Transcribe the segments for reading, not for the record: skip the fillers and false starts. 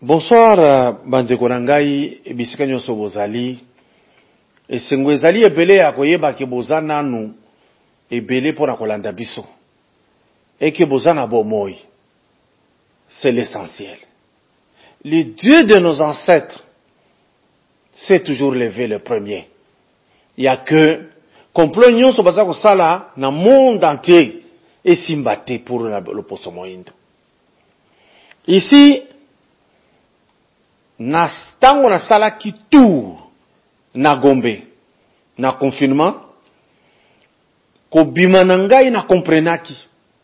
Bonsoir, bandeko na ngai, bisika nyonso bozali. Esengo ezali ebele ya koyeba ke boza nanu ebele pona kolanda biso. Et que boza na bomoi. C'est l'essentiel. Le Dieu de nos ancêtres s'est toujours levé le premier. Il y a que complot nyonso baza ko sala na monde entier et simbate pour le poso moindo. Ici na stango na sala ki tour na Gombe na confinement ko bima na ngai na comprenaki.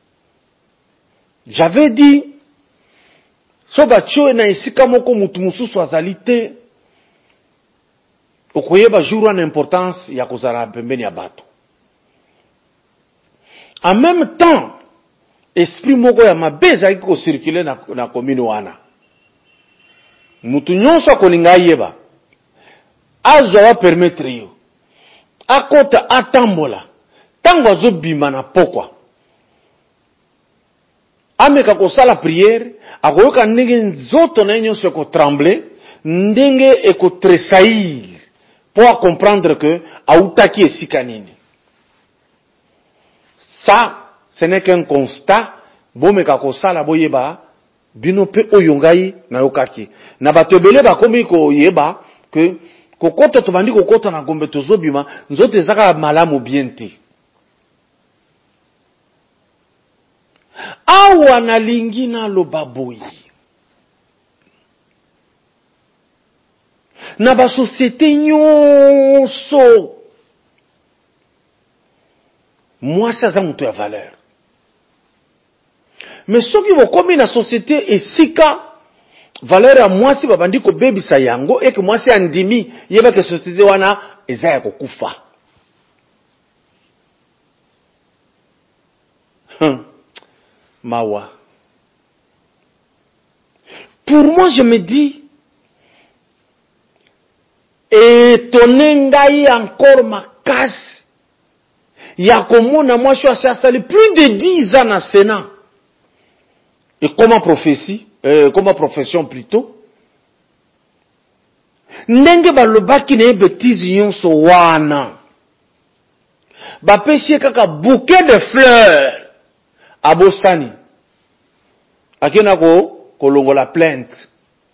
J'avais dit so batio na isika moko mutu mususu azali te okoyeba jour en importance ya kozala pembeni ya bato. En même temps esprit moko ya mabe ezali ko circuler na commune wana. Mutu nyonso akolinga yeba azwa wa permettre yo akota atambola tango azobima na pokwa ameka kosala prière akoyoka ndenge nzoto na nyonso ko trembler ndenge eko tressaillir pour comprendre que autaki esika nini. Ça ce n'est qu'un constat bomeka kosala boyeba bino pe oyo ngai na yokaki na bato ebele bakomi koyeba que kokota to bandi kokota na Gombe tozobima nzoto ezaka malamu bien te. Awa na lingi na lobaboyi na ba société nyonso moi ça za mutu ya valeur. Mais soki bokomi na société esika valeur ya mwasi babandi ko bebisa yango et que mwasi andimi yeba ke société wana eza ya kokufa. Mawa. Pour moi je me dis étonné ngai encore makasi ya komona mwasi asali plus de 10 ans na Sénat. Et comment prophétie, comment profession plutôt. Ndenge balobaki na bêtise nyonso wana. Bapesi kaka bouquet de fleurs abosani. Akena kolongola plainte.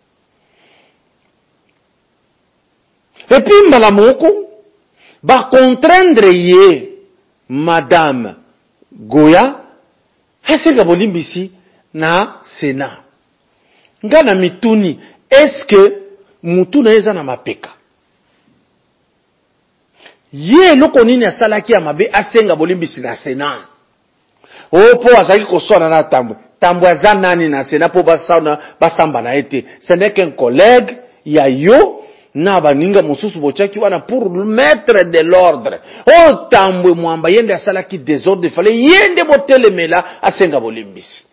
Et puis mbala moko ba contraindre ye madame Goya aseka bolimbisi na Sénat. Ngana mituni, est-ce que mutuna eza na mapeka? Ye loko nini asalaki ya mabe asenga bolimbisi na Sénat. Po azaki koswana na tambo. Tambo aza nani na Sénat po basamba na ete. Ce n'est qu'un collègue ya yo na baninga mususu bochaki wana pour mettre de l'ordre. Tambo mwamba yende asalaki désordre fallait yende botelemela asenga bolimbisi.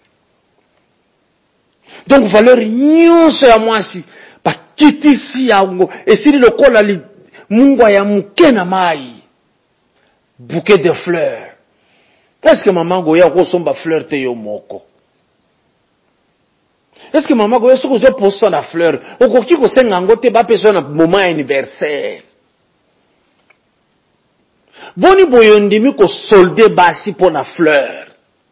Donc valeur nyonso ya mwasi bakitisi yango esili lokola li mungwa ya muke na mai bouquet de fleurs. Est-ce que maman Goya kosomba fleur te yo moko? Est-ce que maman Goya soko zo poso na fleur okoki ko senga ngo te ba peso na moment anniversaire? Boni boyondimi ko solder basi pour na fleur.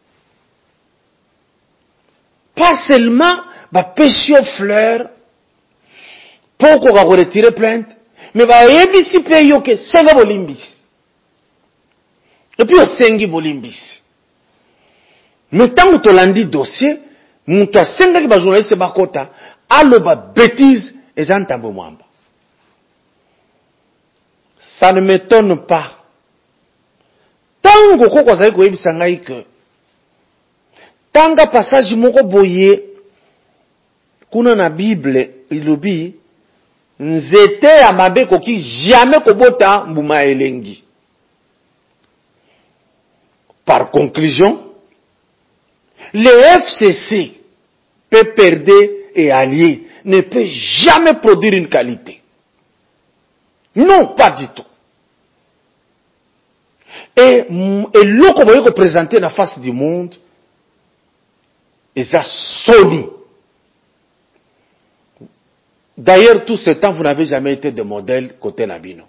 Pas seulement ba péché fleur pour qu'on retire plainte, mais ba yebisi pe yoke senga bolimbisi. Et puis au sengi bolimbisi. Mais tant que tu l'as dossier, mutu asenga ki ba journaliste bakota aloba bêtise ezantambo mwamba. Ça ne m'étonne pas. Tant que koko zali ko yebisa ngai que tanga passage moko boye kuna na Bible ilobi nzete ya mabe koki jamais kobota mbuma elengi. Par conclusion, le FCC, PPRD et alliés ne peut jamais produire une qualité. Non, pas du tout. Et l'autre voyez qu'on présenter la face du monde, et ça soli. D'ailleurs, tout ce temps, vous n'avez jamais été de modèle côté Nabino.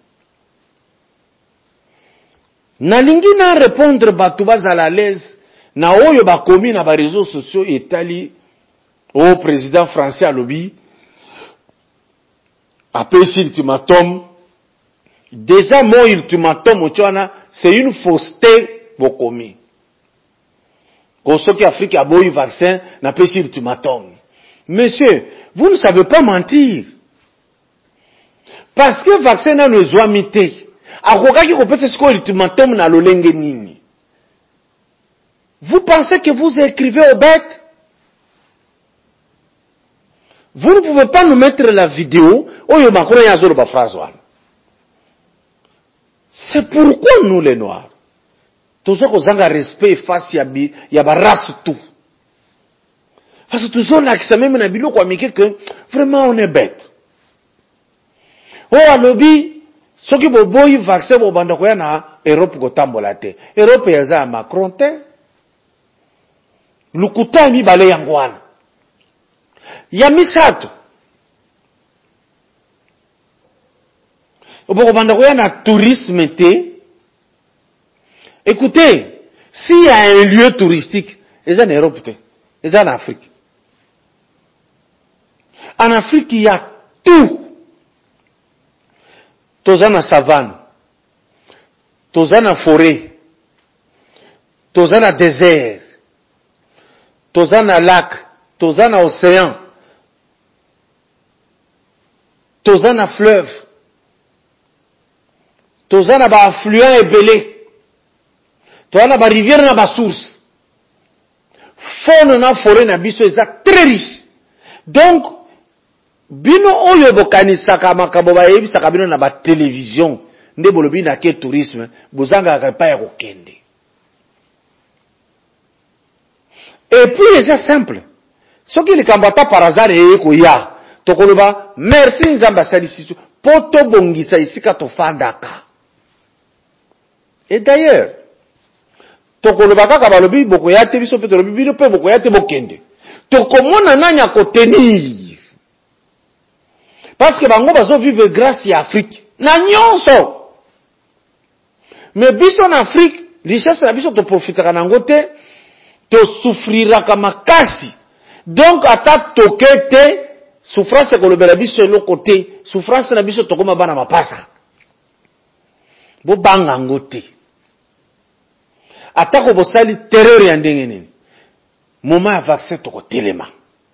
Nalingi na répondre batuba à l'aise, na oyo ba komi na ba réseaux sociaux etali au président français à lobby, appelé ultimatum. Déjà, mon ultimatum, c'est une fausseté, bokomi. Quand ce Afrique a beau vaccin, n'a pas ultimatum. Monsieur, vous ne savez pas mentir. Parce que le vaccin n'a pas besoin mité. Vous pensez que vous écrivez aux bêtes? Vous ne pouvez pas nous mettre la vidéo. C'est pourquoi nous les noirs, tous ceux qui ont un respect face à la race tout. Parce que tous ceux qui même que vraiment on est bête. Oh, à lobby, ceux qui ont beau vaccin pour bandakoya na Europe ko tambola te. Europe yaza Macron te. Lukuta mi bale yangwana. Yamisato. Oboko bandakoya na tourisme te. Écoutez, s'il y a un lieu touristique, c'est en Europe, c'est en Afrique. En Afrique, il y a tout. Toza na savane, toza na forêt, toza na désert, toza na lac, toza na océan, toza na fleuve, toza na ba affluent ebele, toza na ba rivière na ba source. Faune na forêt na biso eza très riche. Donc bino oyo bokanisaka makabo bayebisaka bino na ba télévision nde bolobi na ke tourisme bozanga ka pa ya kokende. Et puis c'est simple. Soki likambata par hasard eko ya tokoloba merci nzamba salisitu poto bongisa isika tofandaka. Et d'ailleurs tokoloba kaka balobi bokoya te biso pe tolobi bino pe bokoya te bokende. Tokomona nanya ko tenir. Parce que bango bazo vivre grâce à Afrique. Na nyonso. Mais biso en Afrique, richesse na biso to profitera nango te, to souffrira kama kasi. Donc ata tokete souffrance ko lobela biso lo côté, souffrance na biso tokoma bana mapasa. Bo banga ngote. Ata ko bosali terreur ya ndenge nini. Moment ya vaccin toko telema.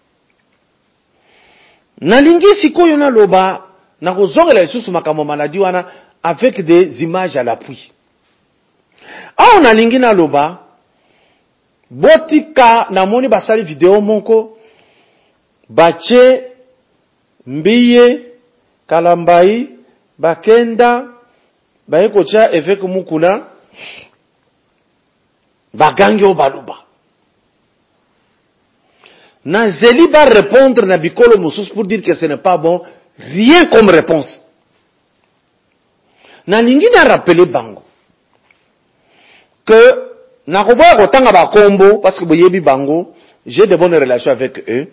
Nalingi sikoyo na loba na kozongela lisusu makambo maladi wana avec des images à l'appui. Aho nalingi na loba botika na moni basali video moko bache mbiye kalambai bakenda bayekocha avec mukuna bagangi obaluba. Na zeli va répondre na bikolo moussous pour dire que ce n'est pas bon, rien comme réponse. Na lingi na rappeler bango que na koboya kotanga ba kombo parce que boyebi bango, j'ai de bonnes relations avec eux.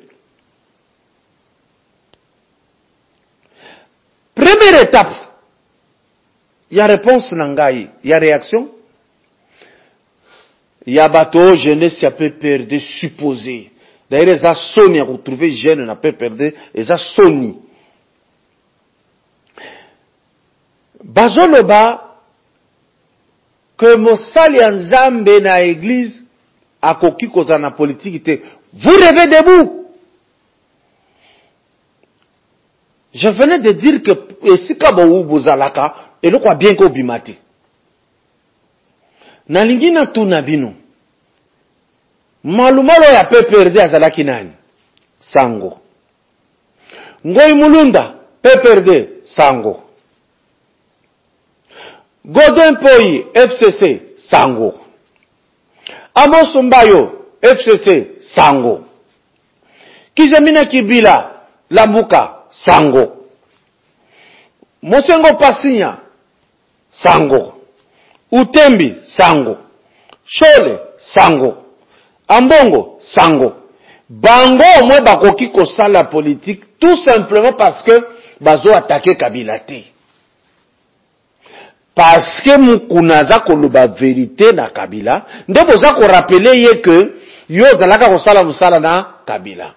Première étape, il y a réponse nangai, il y a réaction. Il y a bateau jeunesse qui a peu peur de supposer. D'ailleurs, les Sony à retrouver jeune n'a pas perdu, les Sony. Bazoloba que Mosali Nzambe na église a koki koza na politique. Vous rêvez debout. Je venais de dire que si kabou bozalaka et le quoi bien ko bimati. Na lingina tu na bino. Malumalo ya pe perde azalaki nani? Sango. Ngoi Mulunda pe perde Sango. Godin Poi FCC Sango. Amos Mbayo FCC Sango. Kizemina Kibila Lambuka Sango. Mosengo Pasinya Sango. Utembi Sango. Shole Sango. Ambongo, Sango. bango au moins bakoki kosala la politique tout simplement parce que bazo attaquer Kabila te. Parce que mukunaza koloba vérité na Kabila, nde boza ko rappeler ye que yo zalaka kosala musala na Kabila.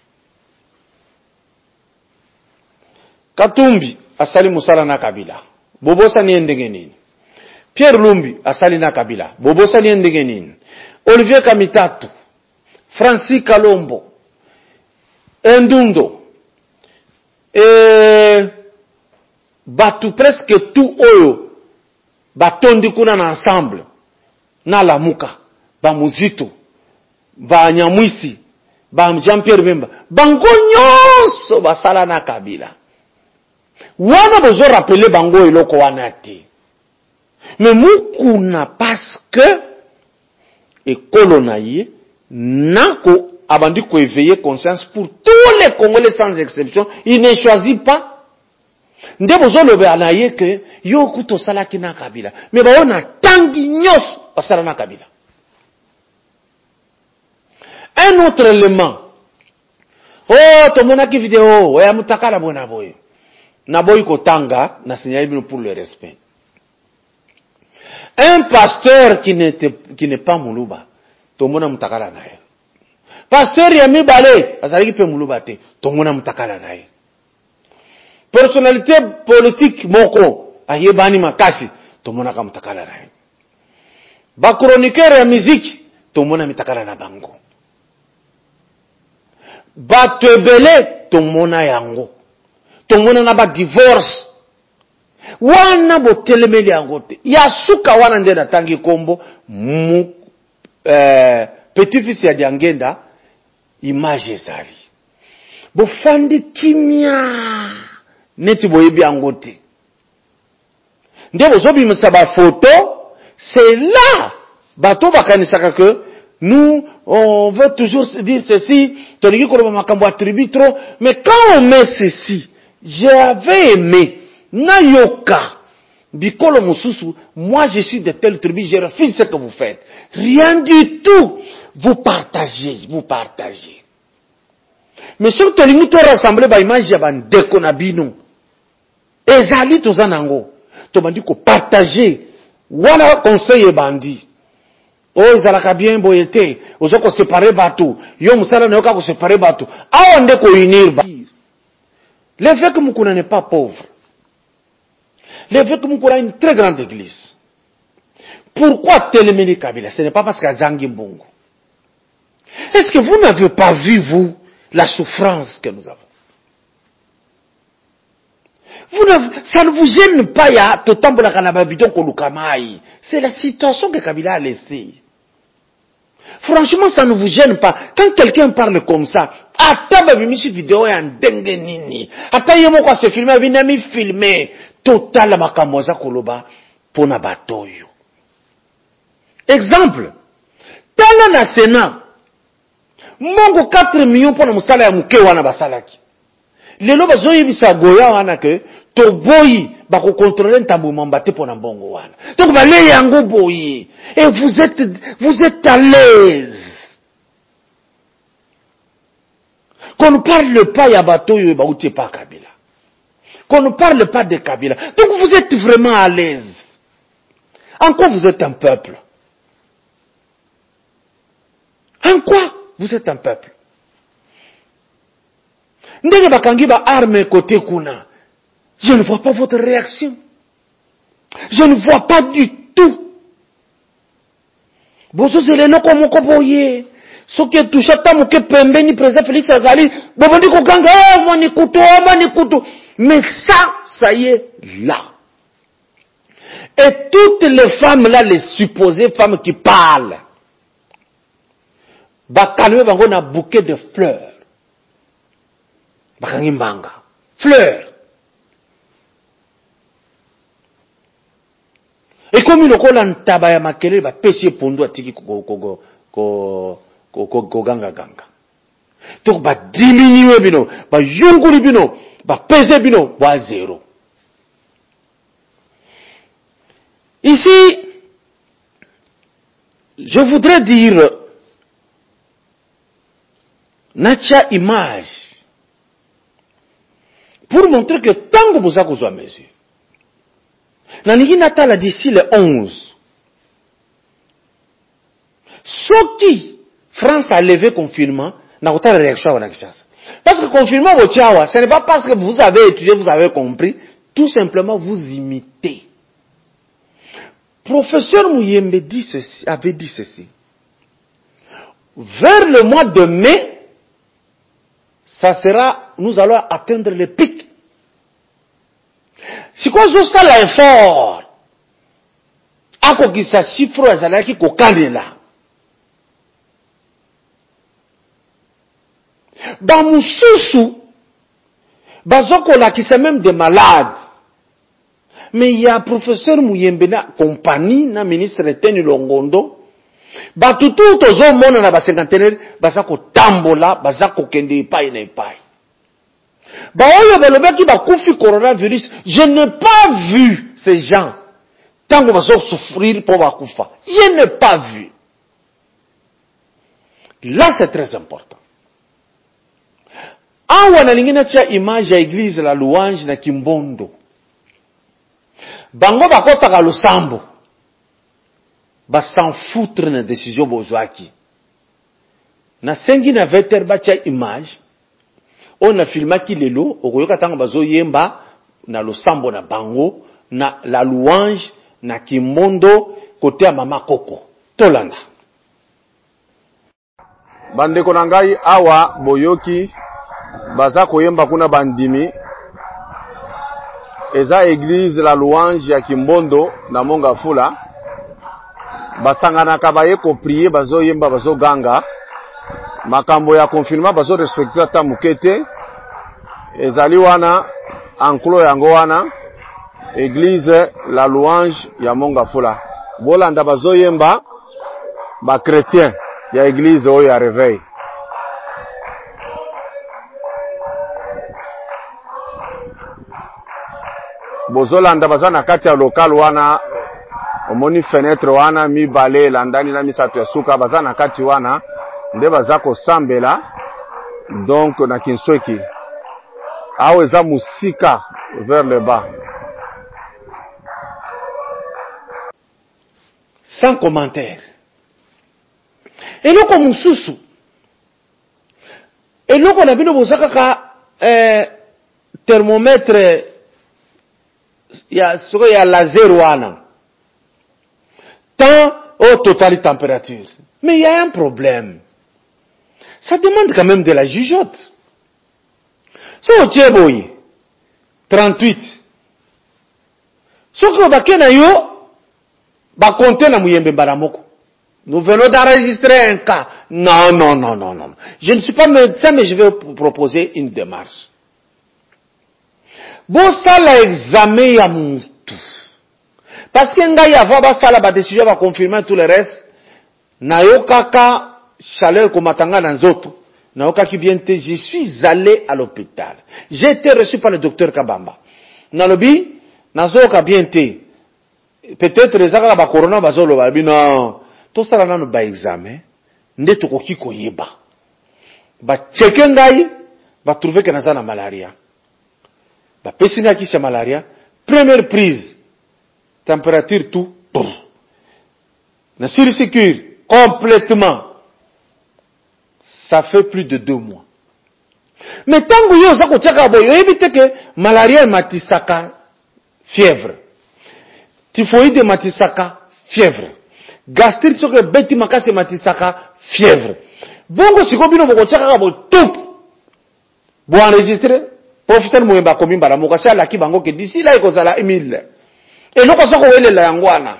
Katumbi asali musala na Kabila. Bobosa ni ndenge nini? Pierre Lumbi asali na Kabila. Bobosa ni ndenge nini? Olivier Kamitatu, Francis Kalombo, Endundo, batu presque tout oyo batondi kuna na ensemble na Lamuka, ba Muzito, ba Nyamwisi, ba Jean-Pierre Bemba, bango nyonso basala na Kabila. Wana bozo rappeler bango eloko wana te. Mais mukuna parce que ekolo na ye nako abandi ko éveiller conscience pour tous les Congolais sans exception, il ne choisit pas. Nde bozo lobe anaye que yo kuto sala kina Kabila. Mais ba ona tangi nyos basala na Kabila. Un autre élément. Oh, to monaki vidéo, ya mutakala bona boyo. Na boy ko tanga na signalé pour le respect. Un pasteur qui n'est pas Muluba, to mona mutakala naye. Pasteur Yami Balé, azalaki pe Muluba te, to mona mutakala naye. Personnalité politique moko, ayebani makasi, to mona ka mutakala naye. Ba chroniqueur ya musique, to mona mutakala na bango. Ba tebele, to mona yango. To mona na ba divorce. Wana bo telemeli yango te. Ya suka wana nde na tangi kombo petit fils ya Diangenda image ezali. Bo fandi kimia neti boyebi yango te. Nde bozobi msaba photo, c'est là bato bakanisaka que nous on veut toujours dire ceci, toniki koloba makambo attribue trop, mais quand on met ceci, j'avais aimé Nayoka, Bikolo Moussousou, moi je suis de telle tribu, je refuse ce que vous faites. Rien du tout. Vous partagez. Mais si vous te rassemblez, bah, image, yaban dekonabino. Ezali tozanango. Tomandi ko partager. Wala conseil bandi. Oh, izalaka bien boyete. Ozo ko séparer batou. Yo musala nayoka ko séparer batou. Awa nde ko unir ba. Le fait que Mukuna n'est pas pauvre. Le fait que Mukuna a une très grande église. Pourquoi Téléméli Kabila? Ce n'est pas parce qu'il y a Zangi Mbongo. Est-ce que vous n'avez pas vu, vous, la souffrance que nous avons? Ça ne vous gêne pas, il y a Totambola Kanababidon Kolukamai. C'est la situation que Kabila a laissée. Franchement, ça ne vous gêne pas. Quand quelqu'un parle comme ça, attends, vidéo est en dengue nini. Attends, il y a quoi se filmer, il filmé. Total makamoza koloba pona batoyo. Exemple. Tala na Sénat. Mongo 4 millions pona musala ya muke wana basalaki. Lelo bazoyi bisa goya wana ke to boyi bako contrôler ntambo mambate pona mbongo wana. Donc balé yango boyi. Et vous êtes à l'aise. Qu'on ne parle pas ya batoyo ba uti pa Kabila. Qu'on ne parle pas de Kabila. Donc vous êtes vraiment à l'aise. En quoi vous êtes un peuple? En quoi vous êtes un peuple? Ndenge bakangi ba arme côté kuna. Je ne vois pas votre réaction. Je ne vois pas du tout. Bozo zeleno ko moko boye. Soki toucha ta moke pembeni président Félix Azali, bobondi ko ganga mani kuto. Mais ça y est là. Et toutes les femmes là, les supposées femmes qui parlent, bakalwe bango na bouquet de fleurs. Bakangi mbanga. Fleurs. Et comme il y a un tabac à makele, ba pêcher pondo atiki ko ganga. Donc ba diminuer bino, ba yunguli bino, ba peser bino, ba zéro. Ici, je voudrais dire natia image pour montrer que tant que vous avez besoin de mesure, naningi natala d'ici le 11, ce qui France a levé confinement, n'a autant de réaction à la Kinshasa. Parce que confinement, ce n'est pas parce que vous avez étudié, vous avez compris, tout simplement vous imitez. Professeur Muyembe avait dit ceci. Vers le mois de mai, nous allons atteindre le pic. Si quoi je sais l'effort, à quoi qu'il s'agisse chiffre, à qui là. Bamususu, bazoko là qui c'est même des malades. Mais il y a professeur Muyembe na compagnie na ministre Teni Longondo. Batutu tozo mona na ba cinquantenaire bazako tambola bazako kende epai na epai. Ba oyo balobaki ba kufi coronavirus, je n'ai pas vu ces gens tango bazoko souffrir pour ba kufa. Je n'ai pas vu. Là c'est très important. Awa na lingine tia image ya église la louange na Kimbondo. Bango bakota ka losambo. Ba s'en foutre na décision bozwaki. Na sengi na veter ba tia image. On a filmaki lelo, okoyoka tanga bazo yemba na losambo na bango na la louange na Kimbondo côté ya mama Koko. Tolanda. Bandeko na ngai awa boyoki baza koyemba kuna bandimi eza église la louange ya Kimbondo na Mongafula basangana ka baye ko prier bazo yemba bazo ganga makambo ya confinement bazo respecter ta mukete ezali wana enclos yango wana église la louange ya Mongafula bolanda bazo yemba ba chrétien ya église oyo ya réveil. Bozolanda baza na kati ya local wana omoni fenêtre wana mibale landani na misato ya suka baza na kati wana nde baza kosambela donc na Kinsweki awo eza musika vers le bas sans commentaire. Eloko mususu eloko na bino bozaka ka thermomètre ya soko ya laser wana temps au total température. Mais il y a un problème. Ça demande quand même de la jugeote. So tcheboyi 38. Soko bakena yo ba compter na Muyembe Mbaramoko. Nous venons d'enregistrer un cas. Non. Je ne suis pas médecin, mais je vais proposer une démarche. Bon, ça l'examen ya mutu. Parce que nga ya va ça la décision va confirmer tout le reste. Na yo kaka chaleur komatanga na nzoto. Na yo kaki bien te, je suis allé à l'hôpital. J'ai été reçu par le docteur Kabamba. Na lobi, na zo ka bien te. Peut-être ezaka ba corona bazolo ba bino. To sala nanu ba examen, nde tokoki koyeba. Ba cheke ngai, ba trouver que naza na malaria. Ba pesi nga kisi ya malaria, première prise, température tout, na sursécure, complètement. Ça fait plus de 2 mois. Mais tango yo zako tchaka boyo, évite que malaria matisaka fièvre. Typhoïde matisaka fièvre. Gastrite soke beti makase matisaka fièvre. Bongo siko bino boko tchaka bo tout. Bo enregistrer professeur Muyemba Komimba la mokasi ala ki bango ke d'ici là ekozala 1000. Et loko soko welela yangwana.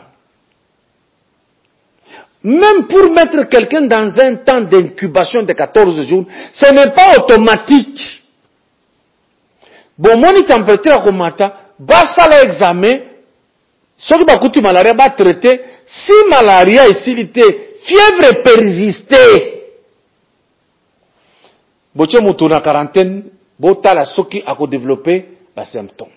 Même pour mettre quelqu'un dans un temps d'incubation de 14 jours, ce n'est pas automatique. Bon moni température komata, basa la examen, soki bakuti malaria ba traiter. Si malaria est silité, fièvre persistait. Boche mutu na quarantaine, bota la soki ako développer ba symptômes.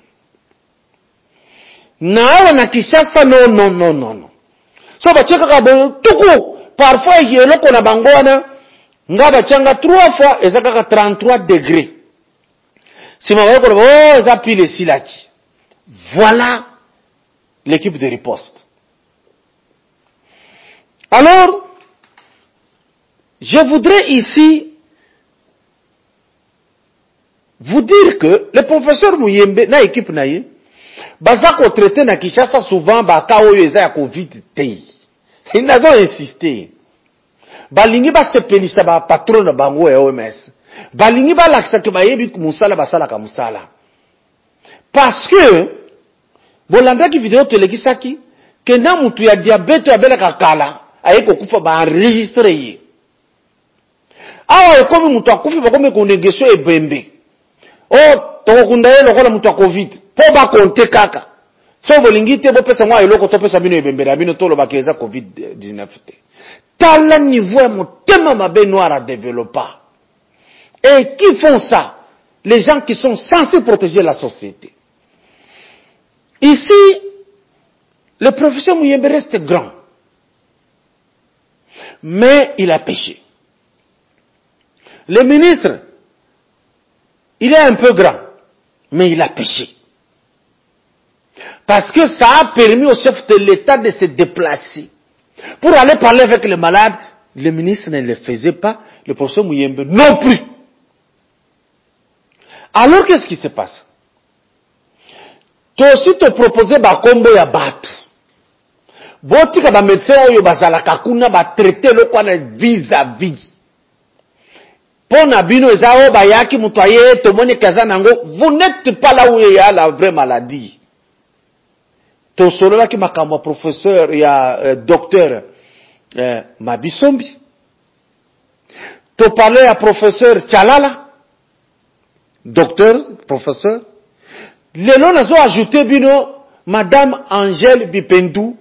Na na Kinshasa non. So ba cheka ka bo tuku parfois yelo ko na bangwana Ngaba changa 3 fois, et ça 33 degrés. Si ma voix, oh, ça pile silati. Voilà l'équipe de riposte. Alors, je voudrais ici vous dire que le professeur Muyembe, na équipe naïe, bazako traité na Kinshasa souvent, baka oyo eza ya Covid te. Ils n'ont insisté. Balingi ba sepelisa ba patron na bango ya OMS. Balingi ba lakisa ke bayebi musala basala ka musala. Parce que, bolanda ki vidéo telekisaki, ke na mutu ya diabete ya bela kakala, aye kokufa ba enregistré ye. Awa ekomi mutu akufi bakome konegesho ebembe. Oh, tokokunda ye lokola mutu ya Covid. Po ba konte kaka. So bolingi te bo pesa mwa eloko to pesa bino ebembe na bino tolo bakeza Covid-19 te. Tala niveau ya motema mabe noir à développer. Et qui font ça? Les gens qui sont censés protéger la société. Ici, le professeur Muyembe reste grand. Mais il a péché. Le ministre, il est un peu grand. Mais il a péché. Parce que ça a permis au chef de l'État de se déplacer. Pour aller parler avec les malades, le ministre ne le faisait pas, le professeur Muyembe non plus. Alors qu'est-ce qui se passe? Tu aussi te proposais ba kombo ya batu. Botika ba médecin oyo bazala kakuna ba traiter le kwa na vis-à-vis. Pona bino ezao ba yaki mutoye to moni kaza nango, vous n'êtes pas là où il y a la vraie maladie. To solo la ki makambo professeur ya docteur Mabisombi. To parler à professeur Tchalala. Docteur, professeur. Lelo nazo ajouté bino Madame Angèle Bipendou,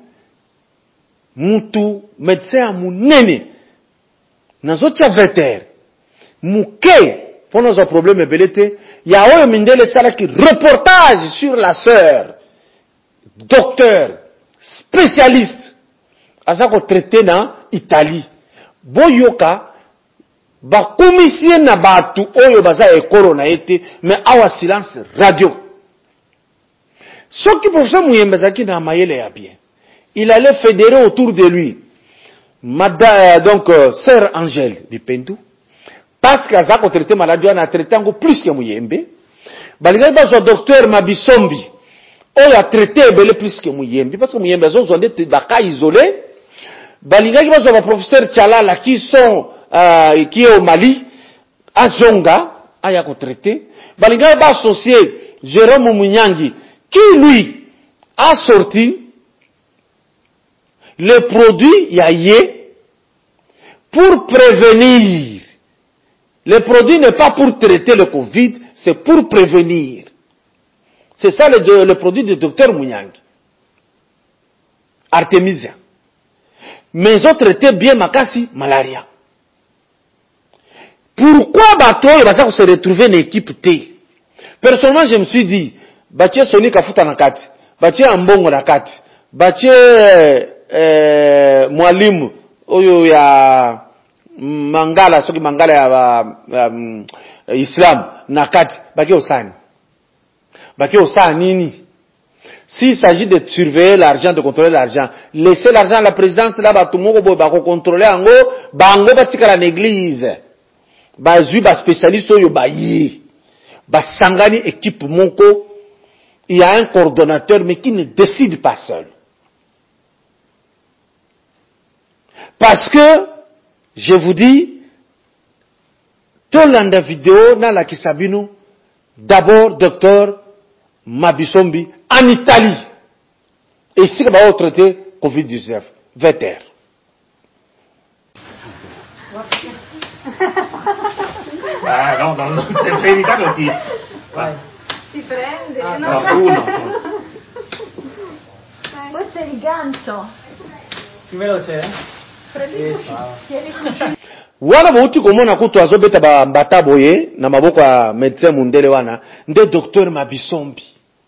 mutu médecin munene. Nazo tia veter. Muke, pour nos problèmes ebelete, ya oyo mindele sala ki reportage sur la sœur. Docteur, spécialiste. Azako traité na Italie. Boyoka, ba komisie na batu oyo baza ekoro na ete, mais awa silence radio. Ce qui professeur Muyembe zaki na mayele ya bien. Il allait fédérer autour de lui sœur Angèle Bipendou, parce que azako traité maladie na traité ngo plus que Muyembe. Balinga bazo docteur Mabisombi oyo a traité ebele plus que Muyembe, parce que Muyembe azo zonde baka isolé. Balinga bazo ba professeur Tchalala qui est au Mali, à Zonga, à yako traité. Balinga ba associé Jérôme Munyangi, qui lui a sorti le produit yaye pour prévenir. Le produit n'est pas pour traiter le Covid, c'est pour prévenir. C'est ça le produit du docteur Munyangi. Artemisia. Mais ils ont traité bien Makasi, malaria. Pourquoi bateau il va se retrouver une équipe T? Personnellement, je me suis dit, Batie Soni Kafuta Nakati, Batie Ambongo Nakati, Batie Mwalimu, Oyo ya Mangala, Soki Mangala ya Islam, Nakati, Batie Osani. Batie Osani nini? S'il s'agit de surveiller l'argent, de contrôler l'argent, laissez l'argent à la présidence là-bas, tout le monde va contrôler en haut, bango batika la l'église. Bazui ba spécialiste oyo ba yi. Ba sangani équipe monko. Il y a un coordonnateur mais qui ne décide pas seul. Parce que, je vous dis, Tolanda vidéo na la kisabino, d'abord docteur Mabisombi en Italie. Et ici, on va traiter Covid-19. Veter. No, se può evitare lo tiro. Si prende. No, uno. Questo è il gancio. Più veloce, Wana bauti komona kutu azobeta ba mbata boye na maboko ya médecin mundele wana nde docteur Mabisombi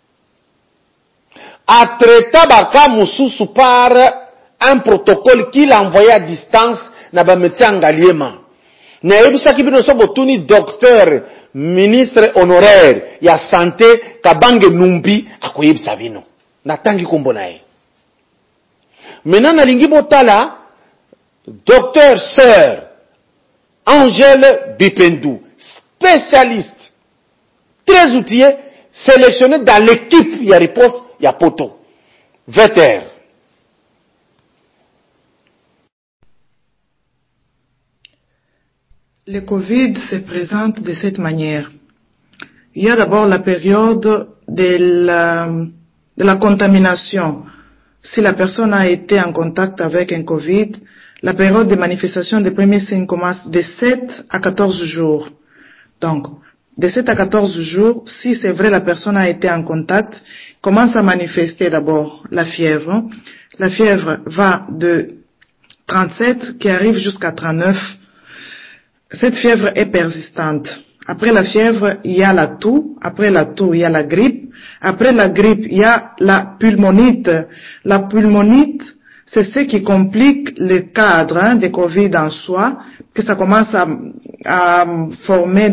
a traité baka mususu par un protocole qu'il a envoyé à distance na ba médecin ngaliema Na ebisaki bino so botuni docteur ministre honoraire ya santé Kabange Numbi akoyebisa bino. Natangi kombo na ye. Maintenant nalingi botala docteur sœur Angèle Bipendou, spécialiste, très outillé, sélectionné dans l'équipe ya riposte ya poto. VTR. Le Covid se présente de cette manière. Il y a d'abord la période de la contamination. Si la personne a été en contact avec un Covid, la période de manifestation des premiers signes commence de 7 à 14 jours. Donc, de 7 à 14 jours, si c'est vrai la personne a été en contact, commence à manifester d'abord la fièvre. La fièvre va de 37 qui arrive jusqu'à 39. Cette fièvre est persistante. Après la fièvre, il y a la toux. Après la toux, il y a la grippe. Après la grippe, il y a la pulmonite. La pulmonite, c'est ce qui complique le cadre de Covid en soi, que ça commence à former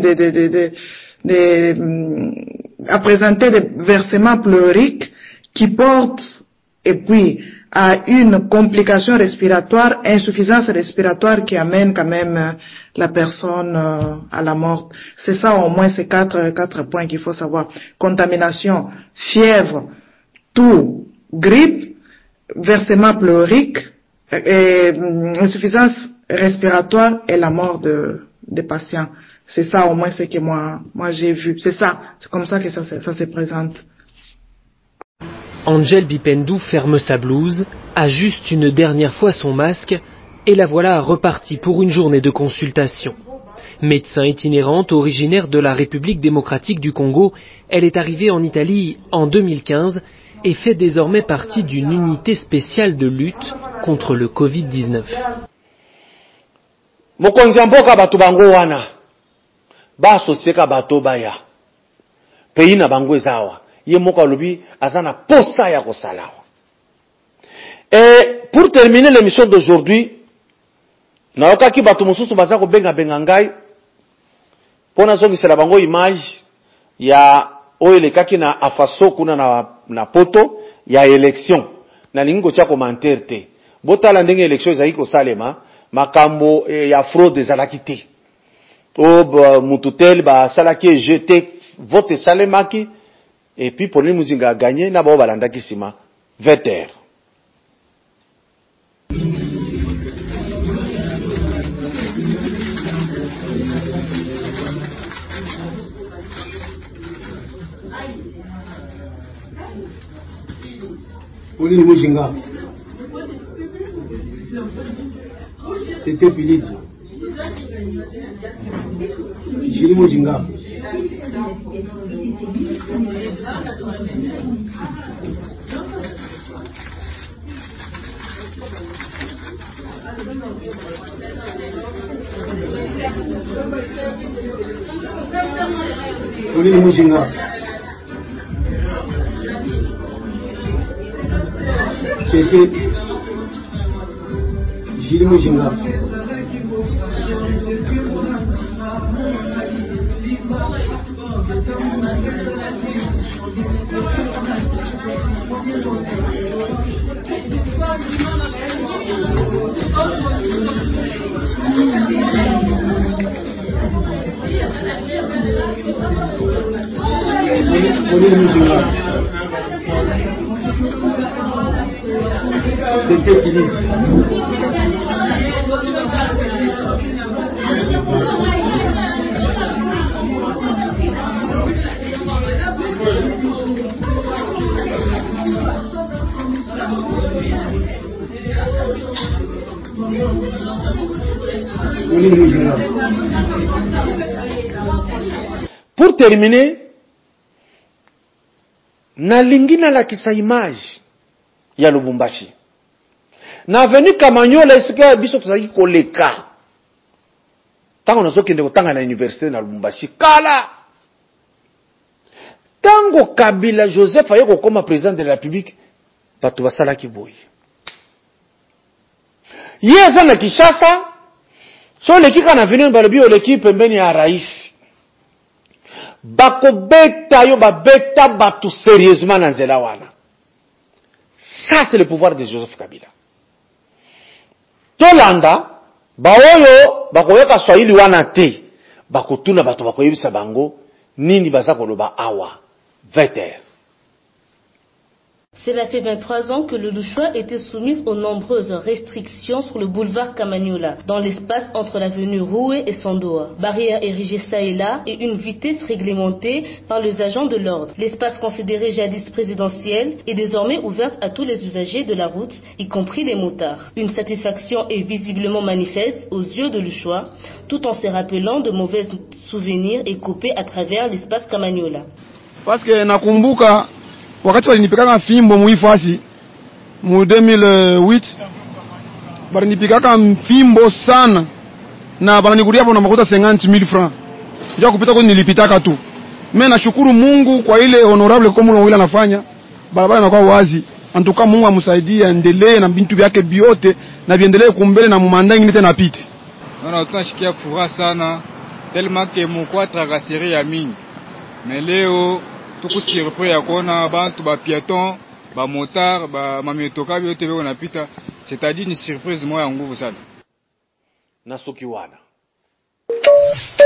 à présenter des versements pleuriques qui portent, et puis, à une complication respiratoire, insuffisance respiratoire qui amène quand même la personne à la mort. C'est ça au moins ces quatre points qu'il faut savoir. Contamination, fièvre, toux, grippe, versement pleurique, insuffisance respiratoire et la mort des patients. C'est ça au moins ce que moi j'ai vu. C'est ça, c'est comme ça que ça se présente. Angèle Bipendou ferme sa blouse, ajuste une dernière fois son masque et la voilà repartie pour une journée de consultation. Médecin itinérante originaire de la République démocratique du Congo, elle est arrivée en Italie en 2015 et fait désormais partie d'une unité spéciale de lutte contre le Covid-19. Mokonzi mboka bato bango wana ba associeka bato baya pays na bango ezawa ye moko lobi azana posa ya kosala. Et pour terminer l'émission d'aujourd'hui, na okaki bato mosusu baza ko benga ngai pona zongisela bango image ya oyelekaki na afaso kuna na poto ya élection na lingo tia commentaire te botala ndenge élection ezaki ko salema makambo ya fraude ezalaki te o mututel ba salaki jeté vote salemaki et puis Pauline Muzinga a gagné na ba balandaki sima 20 heures. Pauline Muzinga c'était Philippe Julie Muzinga Pauline Muzinga c'était Julie Muzinga Pauline Muzinga c'était Philippe Pour terminer, nalingi na lakisa image ya Lubumbashi. Na venu Kamanyola esika biso tozaki koleka. Tango nazokende kotanga na université na Lubumbashi kala. Tango Kabila Joseph ayoko koma président de la République, bato basala ki boye. Yeza na Kinshasa, so lekika na venu balobi oleki pembeni ya rais bakobeta yo babeta batu sérieusement na nzela wana. Ça c'est le pouvoir de Joseph Kabila. Tolanda baoyo bakoyoka Swahili wana te bakotuna bato bakoyebisa bango nini baza koloba awa 20h. Cela fait 23 ans que le Louchois était soumise aux nombreuses restrictions sur le boulevard Kamanyola, dans l'espace entre l'avenue Roué et Sandoa. Barrières érigées ça et là et une vitesse réglementée par les agents de l'ordre. L'espace considéré jadis présidentiel est désormais ouvert à tous les usagers de la route, y compris les motards. Une satisfaction est visiblement manifeste aux yeux de Louchois, tout en se rappelant de mauvais souvenirs écopés à travers l'espace Kamanyola. Parce que nakumbuka wakati walinipikaka fimbo muifasi mu 2008 balinipikaka fimbo sana na bananikuria hapo na makuta 50,000 francs ndio kupita kwa nilipitaka tu. Mimi nashukuru Mungu kwa ile honorable komulo wile anafanya barabara inakuwa wazi. Antuka Mungu amsaidie endelee na bintu vyake biote na viendelee kumbele na mumanda ngine tena pite. Naona tunashikia furaha sana tellement que mukwa tracasserie ya mingi. Mais leo tuku surpris ya kuona bantu ba piéton ba motard ba mametoka biote beko napita, c'est-à-dire une surprise moya nguvu sana na soki wana